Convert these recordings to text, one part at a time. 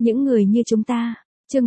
Những người như chúng ta. Chương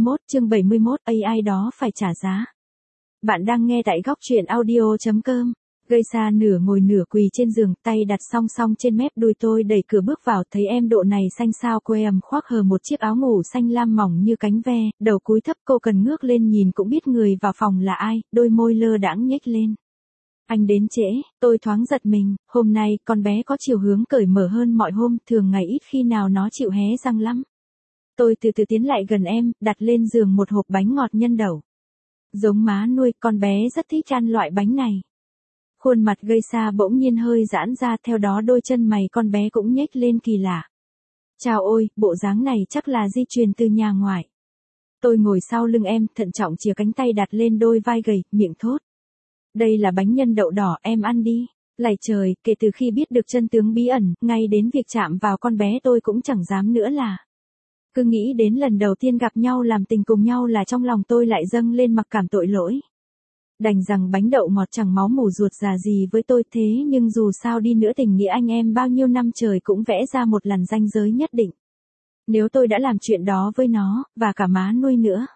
71, AI đó phải trả giá. Bạn đang nghe tại góc truyện audio.com. Gây xa nửa ngồi nửa quỳ trên giường, tay đặt song song trên mép đùi tôi đẩy cửa bước vào, thấy em độ này xanh xao quê khoác hờ một chiếc áo ngủ xanh lam mỏng như cánh ve, đầu cúi thấp cô cần ngước lên nhìn cũng biết người vào phòng là ai, đôi môi lơ đãng nhếch lên. Anh đến trễ, tôi thoáng giật mình, hôm nay con bé có chiều hướng cởi mở hơn mọi hôm, thường ngày ít khi nào nó chịu hé răng lắm. Tôi từ từ tiến lại gần em, đặt lên giường một hộp bánh ngọt nhân đậu. Giống má nuôi, con bé rất thích ăn loại bánh này. Khuôn mặt gây xa bỗng nhiên hơi giãn ra, theo đó đôi chân mày con bé cũng nhếch lên kỳ lạ. Chào ôi, bộ dáng này chắc là di truyền từ nhà ngoại. Tôi ngồi sau lưng em, thận trọng chìa cánh tay đặt lên đôi vai gầy, miệng thốt. Đây là bánh nhân đậu đỏ, em ăn đi. Lạy trời, kể từ khi biết được chân tướng bí ẩn, ngay đến việc chạm vào con bé tôi cũng chẳng dám nữa là. Cứ nghĩ đến lần đầu tiên gặp nhau làm tình cùng nhau là trong lòng tôi lại dâng lên mặc cảm tội lỗi. Đành rằng bánh đậu ngọt chẳng máu mủ ruột già gì với tôi, thế nhưng dù sao đi nữa tình nghĩa anh em bao nhiêu năm trời cũng vẽ ra một làn ranh giới nhất định. Nếu tôi đã làm chuyện đó với nó, và cả má nuôi nữa,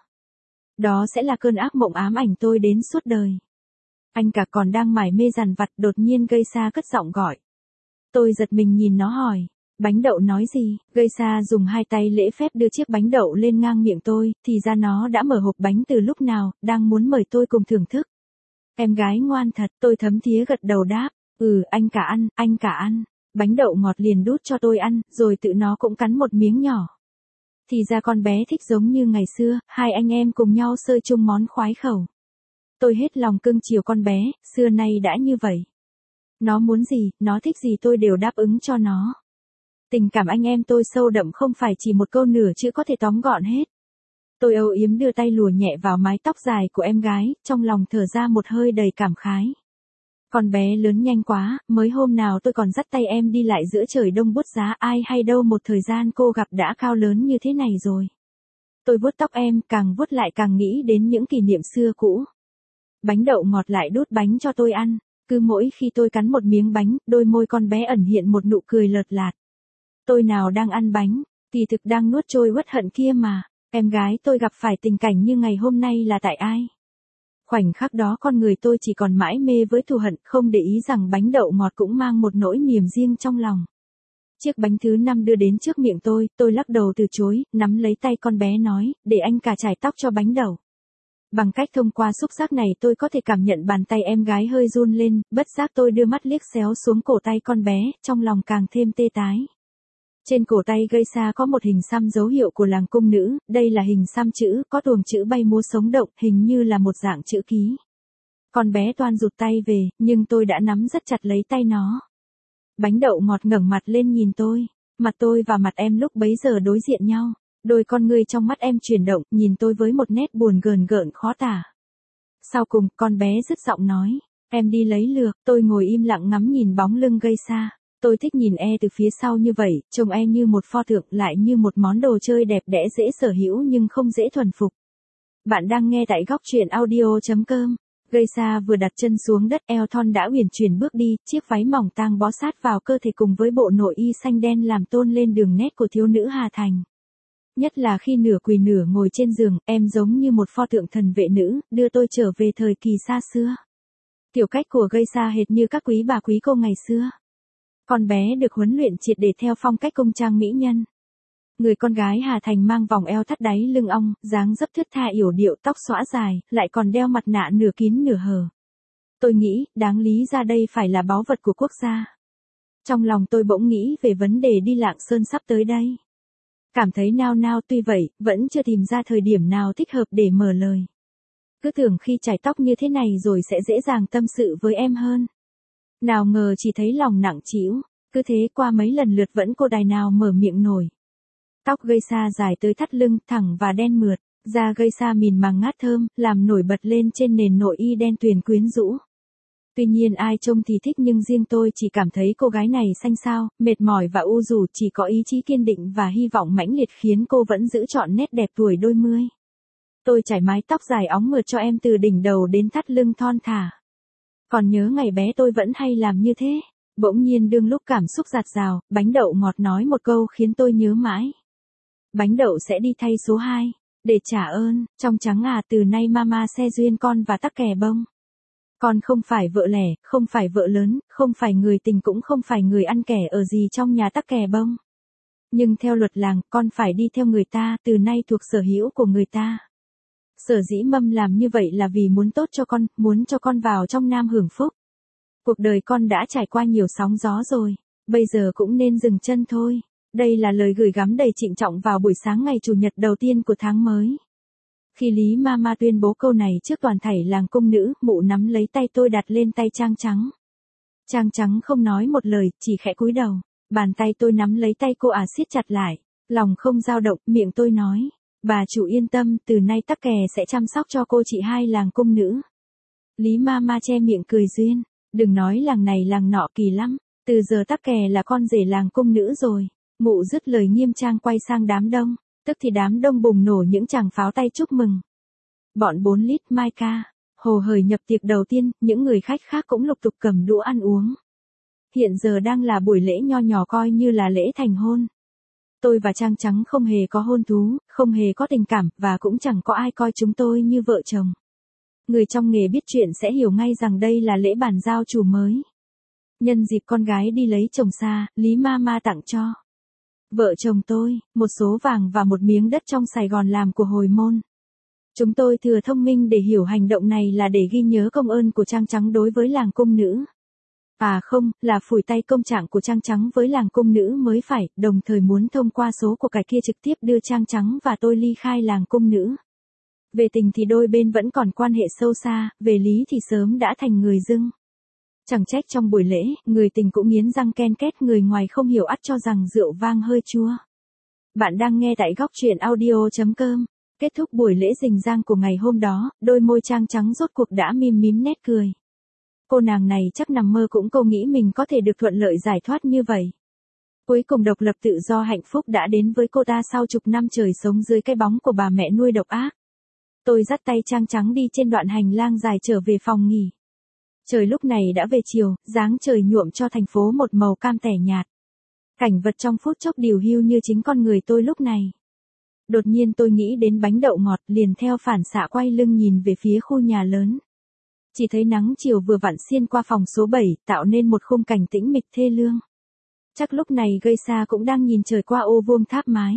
đó sẽ là cơn ác mộng ám ảnh tôi đến suốt đời. Anh cả còn đang mải mê dằn vặt, đột nhiên gây xa cất giọng gọi. Tôi giật mình nhìn nó hỏi. Bánh đậu nói gì? Gây xa dùng hai tay lễ phép đưa chiếc bánh đậu lên ngang miệng tôi, thì ra nó đã mở hộp bánh từ lúc nào, đang muốn mời tôi cùng thưởng thức. Em gái ngoan thật, tôi thấm thía gật đầu đáp. Anh cả ăn. Bánh đậu ngọt liền đút cho tôi ăn, rồi tự nó cũng cắn một miếng nhỏ. Thì ra con bé thích giống như ngày xưa, hai anh em cùng nhau sơi chung món khoái khẩu. Tôi hết lòng cưng chiều con bé, xưa nay đã như vậy. Nó muốn gì, nó thích gì tôi đều đáp ứng cho nó. Tình cảm anh em tôi sâu đậm không phải chỉ một câu nửa chữ có thể tóm gọn hết. Tôi âu yếm đưa tay lùa nhẹ vào mái tóc dài của em gái, trong lòng thở ra một hơi đầy cảm khái. Con bé lớn nhanh quá, mới hôm nào tôi còn dắt tay em đi lại giữa trời đông buốt giá, ai hay đâu một thời gian cô gặp đã cao lớn như thế này rồi. Tôi vuốt tóc em, càng vuốt lại càng nghĩ đến những kỷ niệm xưa cũ. Bánh đậu ngọt lại đút bánh cho tôi ăn, cứ mỗi khi tôi cắn một miếng bánh, đôi môi con bé ẩn hiện một nụ cười lợt lạt. Tôi nào đang ăn bánh, kỳ thực đang nuốt trôi uất hận kia mà. Em gái tôi gặp phải tình cảnh như ngày hôm nay là tại ai? Khoảnh khắc đó con người tôi chỉ còn mãi mê với thù hận, không để ý rằng bánh đậu ngọt cũng mang một nỗi niềm riêng trong lòng. Chiếc bánh thứ 5 đưa đến trước miệng tôi lắc đầu từ chối, nắm lấy tay con bé nói, để anh cả chải tóc cho bánh đậu. Bằng cách thông qua xúc giác này tôi có thể cảm nhận bàn tay em gái hơi run lên, bất giác tôi đưa mắt liếc xéo xuống cổ tay con bé, trong lòng càng thêm tê tái. Trên cổ tay gây xa có một hình xăm dấu hiệu của làng cung nữ, đây là hình xăm chữ, có tuồng chữ bay múa sống động, hình như là một dạng chữ ký. Con bé toan rụt tay về, nhưng tôi đã nắm rất chặt lấy tay nó. Bánh đậu ngọt ngẩng mặt lên nhìn tôi, mặt tôi và mặt em lúc bấy giờ đối diện nhau, đôi con ngươi trong mắt em chuyển động, nhìn tôi với một nét buồn gờn gợn khó tả. Sau cùng, con bé dứt giọng nói, em đi lấy lược, tôi ngồi im lặng ngắm nhìn bóng lưng gây xa. Tôi thích nhìn từ phía sau như vậy, trông như một pho tượng, lại như một món đồ chơi đẹp đẽ dễ sở hữu nhưng không dễ thuần phục. Bạn đang nghe tại góc truyện audio.com. Gây xa vừa đặt chân xuống đất, eo thon đã uyển chuyển bước đi, chiếc váy mỏng tang bó sát vào cơ thể cùng với bộ nội y xanh đen làm tôn lên đường nét của thiếu nữ Hà Thành. Nhất là khi nửa quỳ nửa ngồi trên giường, em giống như một pho tượng thần vệ nữ, đưa tôi trở về thời kỳ xa xưa. Tiểu cách của gây xa hệt như các quý bà quý cô ngày xưa. Con bé được huấn luyện triệt để theo phong cách công trang mỹ nhân. Người con gái Hà Thành mang vòng eo thắt đáy lưng ong, dáng dấp thướt tha yểu điệu, tóc xõa dài, lại còn đeo mặt nạ nửa kín nửa hở. Tôi nghĩ, đáng lý ra đây phải là báu vật của quốc gia. Trong lòng tôi bỗng nghĩ về vấn đề đi Lạng Sơn sắp tới đây. Cảm thấy nao nao, tuy vậy, vẫn chưa tìm ra thời điểm nào thích hợp để mở lời. Cứ tưởng khi chải tóc như thế này rồi sẽ dễ dàng tâm sự với em hơn. Nào ngờ chỉ thấy lòng nặng trĩu, cứ thế qua mấy lần lượt vẫn cô đài nào mở miệng nổi. Tóc gây xa dài tới thắt lưng, thẳng và đen mượt, da gây xa mịn màng ngát thơm, làm nổi bật lên trên nền nội y đen tuyền quyến rũ. Tuy nhiên ai trông thì thích nhưng riêng tôi chỉ cảm thấy cô gái này xanh xao, mệt mỏi và u rủ, chỉ có ý chí kiên định và hy vọng mãnh liệt khiến cô vẫn giữ trọn nét đẹp tuổi đôi mươi. Tôi chải mái tóc dài óng mượt cho em từ đỉnh đầu đến thắt lưng thon thả. Còn nhớ ngày bé tôi vẫn hay làm như thế. Bỗng nhiên đương lúc cảm xúc dạt dào, bánh đậu ngọt nói một câu khiến tôi nhớ mãi. Bánh đậu sẽ đi thay số 2. Để trả ơn, trong trắng à, từ nay mama sẽ duyên con và tắc kè bông. Con không phải vợ lẻ, không phải vợ lớn, không phải người tình cũng không phải người ăn kẻ ở gì trong nhà tắc kè bông. Nhưng theo luật làng, con phải đi theo người ta, từ nay thuộc sở hữu của người ta. Sở dĩ Mâm làm như vậy là vì muốn tốt cho con, muốn cho con vào trong Nam hưởng phúc. Cuộc đời con đã trải qua nhiều sóng gió rồi, bây giờ cũng nên dừng chân thôi. Đây là lời gửi gắm đầy trịnh trọng vào buổi sáng ngày Chủ nhật đầu tiên của tháng mới. Khi Lý Mama tuyên bố câu này trước toàn thảy làng cung nữ, mụ nắm lấy tay tôi đặt lên tay Trang Trắng. Trang Trắng không nói một lời, chỉ khẽ cúi đầu. Bàn tay tôi nắm lấy tay cô siết chặt lại. Lòng không dao động, miệng tôi nói. Bà chủ yên tâm, từ nay tắc kè sẽ chăm sóc cho cô chị hai làng cung nữ. Lý Mama che miệng cười duyên. Đừng nói làng này làng nọ kỳ lắm. Từ giờ tắc kè là con rể làng cung nữ rồi. Mụ dứt lời nghiêm trang quay sang đám đông. Tức thì đám đông bùng nổ những tràng pháo tay chúc mừng. Bọn 4 lít mai ca, hồ hởi nhập tiệc đầu tiên, những người khách khác cũng lục tục cầm đũa ăn uống. Hiện giờ đang là buổi lễ nho nhỏ coi như là lễ thành hôn. Tôi và Trang Trắng không hề có hôn thú, không hề có tình cảm, và cũng chẳng có ai coi chúng tôi như vợ chồng. Người trong nghề biết chuyện sẽ hiểu ngay rằng đây là lễ bàn giao chủ mới. Nhân dịp con gái đi lấy chồng xa, Lý Mama tặng cho vợ chồng tôi một số vàng và một miếng đất trong Sài Gòn làm của hồi môn. Chúng tôi thừa thông minh để hiểu hành động này là để ghi nhớ công ơn của Trang Trắng đối với làng cung nữ. À không, là phủi tay công trạng của Trang Trắng với làng cung nữ mới phải, đồng thời muốn thông qua số của cải kia trực tiếp đưa Trang Trắng và tôi ly khai làng cung nữ. Về tình thì đôi bên vẫn còn quan hệ sâu xa, về lý thì sớm đã thành người dưng. Chẳng trách trong buổi lễ, người tình cũng nghiến răng ken két, người ngoài không hiểu ắt cho rằng rượu vang hơi chua. Bạn đang nghe tại góc truyện audio.com. Kết thúc buổi lễ rình rang của ngày hôm đó, đôi môi Trang Trắng rốt cuộc đã mím mím nét cười. Cô nàng này chắc nằm mơ cũng cô nghĩ mình có thể được thuận lợi giải thoát như vậy. Cuối cùng độc lập tự do hạnh phúc đã đến với cô ta sau chục năm trời sống dưới cái bóng của bà mẹ nuôi độc ác. Tôi dắt tay Trang Trắng đi trên đoạn hành lang dài trở về phòng nghỉ. Trời lúc này đã về chiều, dáng trời nhuộm cho thành phố một màu cam tẻ nhạt. Cảnh vật trong phút chốc điều hưu như chính con người tôi lúc này. Đột nhiên tôi nghĩ đến bánh đậu ngọt, liền theo phản xạ quay lưng nhìn về phía khu nhà lớn. Chỉ thấy nắng chiều vừa vặn xiên qua phòng số 7, tạo nên một khung cảnh tĩnh mịch thê lương. Chắc lúc này gây xa cũng đang nhìn trời qua ô vuông tháp mái.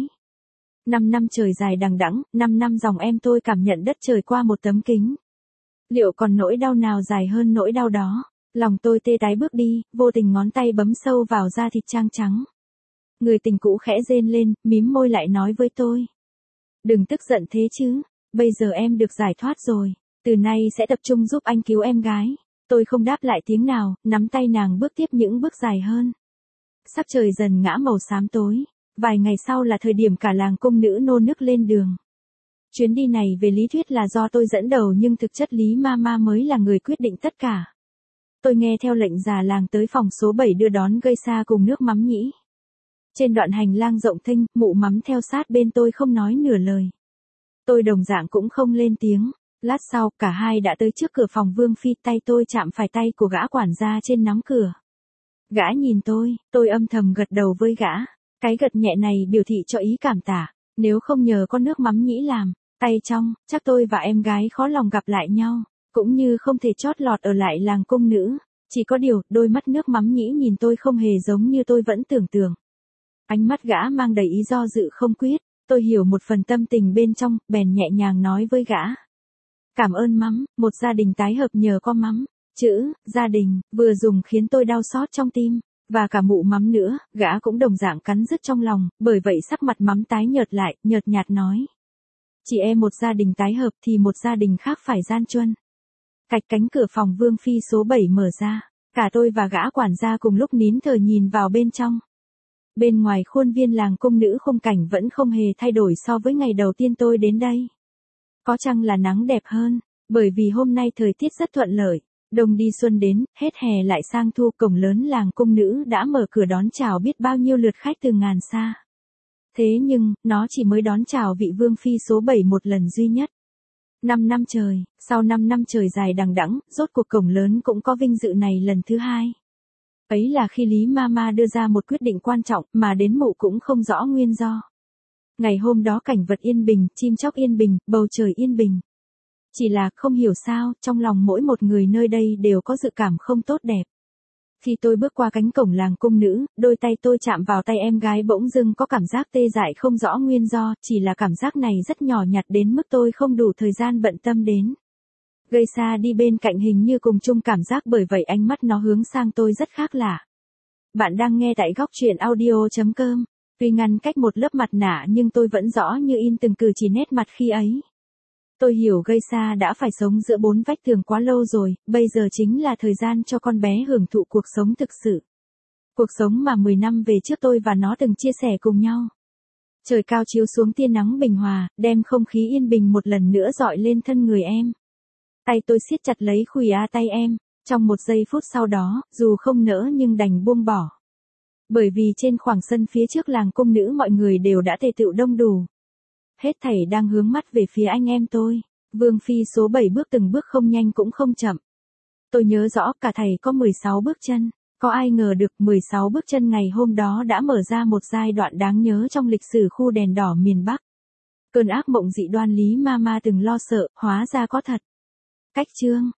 5 năm trời dài đằng đẵng, 5 năm dòng em tôi cảm nhận đất trời qua một tấm kính. Liệu còn nỗi đau nào dài hơn nỗi đau đó? Lòng tôi tê tái bước đi, vô tình ngón tay bấm sâu vào da thịt Trang Trắng. Người tình cũ khẽ rên lên, mím môi lại nói với tôi. Đừng tức giận thế chứ, bây giờ em được giải thoát rồi, từ nay sẽ tập trung giúp anh cứu em gái. Tôi không đáp lại tiếng nào, nắm tay nàng bước tiếp những bước dài hơn. Sắc trời dần ngã màu xám tối, vài ngày sau là thời điểm cả làng cung nữ nô nức lên đường. Chuyến đi này về lý thuyết là do tôi dẫn đầu nhưng thực chất Lý Mama mới là người quyết định tất cả. Tôi nghe theo lệnh già làng tới phòng số 7 đưa đón gây xa cùng nước mắm nhĩ. Trên đoạn hành lang rộng thênh, mụ mắm theo sát bên tôi không nói nửa lời. Tôi đồng dạng cũng không lên tiếng. Lát sau, cả hai đã tới trước cửa phòng Vương Phi, tay tôi chạm phải tay của gã quản gia trên nắm cửa. Gã nhìn tôi âm thầm gật đầu với gã. Cái gật nhẹ này biểu thị cho ý cảm tạ. Nếu không nhờ con nước mắm nhĩ làm tay trong, chắc tôi và em gái khó lòng gặp lại nhau, cũng như không thể chót lọt ở lại làng cung nữ. Chỉ có điều, đôi mắt nước mắm nhĩ nhìn tôi không hề giống như tôi vẫn tưởng tượng. Ánh mắt gã mang đầy ý do dự không quyết, tôi hiểu một phần tâm tình bên trong, bèn nhẹ nhàng nói với gã. Cảm ơn mắm, một gia đình tái hợp nhờ có mắm. Chữ, gia đình, vừa dùng khiến tôi đau xót trong tim, và cả mụ mắm nữa, gã cũng đồng dạng cắn rứt trong lòng, bởi vậy sắc mặt mắm tái nhợt lại, nhợt nhạt nói. Chị em một gia đình tái hợp thì một gia đình khác phải gian truân. Cạch cánh cửa phòng Vương Phi số 7 mở ra, cả tôi và gã quản gia cùng lúc nín thở nhìn vào bên trong. Bên ngoài khuôn viên làng cung nữ khung cảnh vẫn không hề thay đổi so với ngày đầu tiên tôi đến đây. Có chăng là nắng đẹp hơn, bởi vì hôm nay thời tiết rất thuận lợi. Đông đi xuân đến, hết hè lại sang thu, cổng lớn làng cung nữ đã mở cửa đón chào biết bao nhiêu lượt khách từ ngàn xa. Thế nhưng, nó chỉ mới đón chào vị Vương Phi số 7 một lần duy nhất. 5 năm trời, sau 5 năm trời dài đằng đẵng, rốt cuộc cổng lớn cũng có vinh dự này lần thứ hai. Ấy là khi Lý Mama đưa ra một quyết định quan trọng mà đến mụ cũng không rõ nguyên do. Ngày hôm đó cảnh vật yên bình, chim chóc yên bình, bầu trời yên bình. Chỉ là không hiểu sao, trong lòng mỗi một người nơi đây đều có dự cảm không tốt đẹp. Khi tôi bước qua cánh cổng làng cung nữ, đôi tay tôi chạm vào tay em gái bỗng dưng có cảm giác tê dại không rõ nguyên do, chỉ là cảm giác này rất nhỏ nhặt đến mức tôi không đủ thời gian bận tâm đến. Gây xa đi bên cạnh hình như cùng chung cảm giác bởi vậy ánh mắt nó hướng sang tôi rất khác lạ. Bạn đang nghe tại góc truyện audio.com. Tuy ngăn cách một lớp mặt nạ nhưng tôi vẫn rõ như in từng cử chỉ nét mặt khi ấy. Tôi hiểu gây xa đã phải sống giữa bốn vách tường quá lâu rồi, bây giờ chính là thời gian cho con bé hưởng thụ cuộc sống thực sự. Cuộc sống mà 10 năm về trước tôi và nó từng chia sẻ cùng nhau. Trời cao chiếu xuống tia nắng bình hòa, đem không khí yên bình một lần nữa dọi lên thân người em. Tay tôi siết chặt lấy khuỷu tay em, trong một giây phút sau đó, dù không nỡ nhưng đành buông bỏ. Bởi vì trên khoảng sân phía trước làng cung nữ mọi người đều đã tề tựu đông đủ. Hết thảy đang hướng mắt về phía anh em tôi. Vương phi số 7 bước từng bước không nhanh cũng không chậm. Tôi nhớ rõ cả thầy có 16 bước chân. Có ai ngờ được 16 bước chân ngày hôm đó đã mở ra một giai đoạn đáng nhớ trong lịch sử khu đèn đỏ miền Bắc. Cơn ác mộng dị đoan Lý Mama từng lo sợ, hóa ra có thật. Cách chương.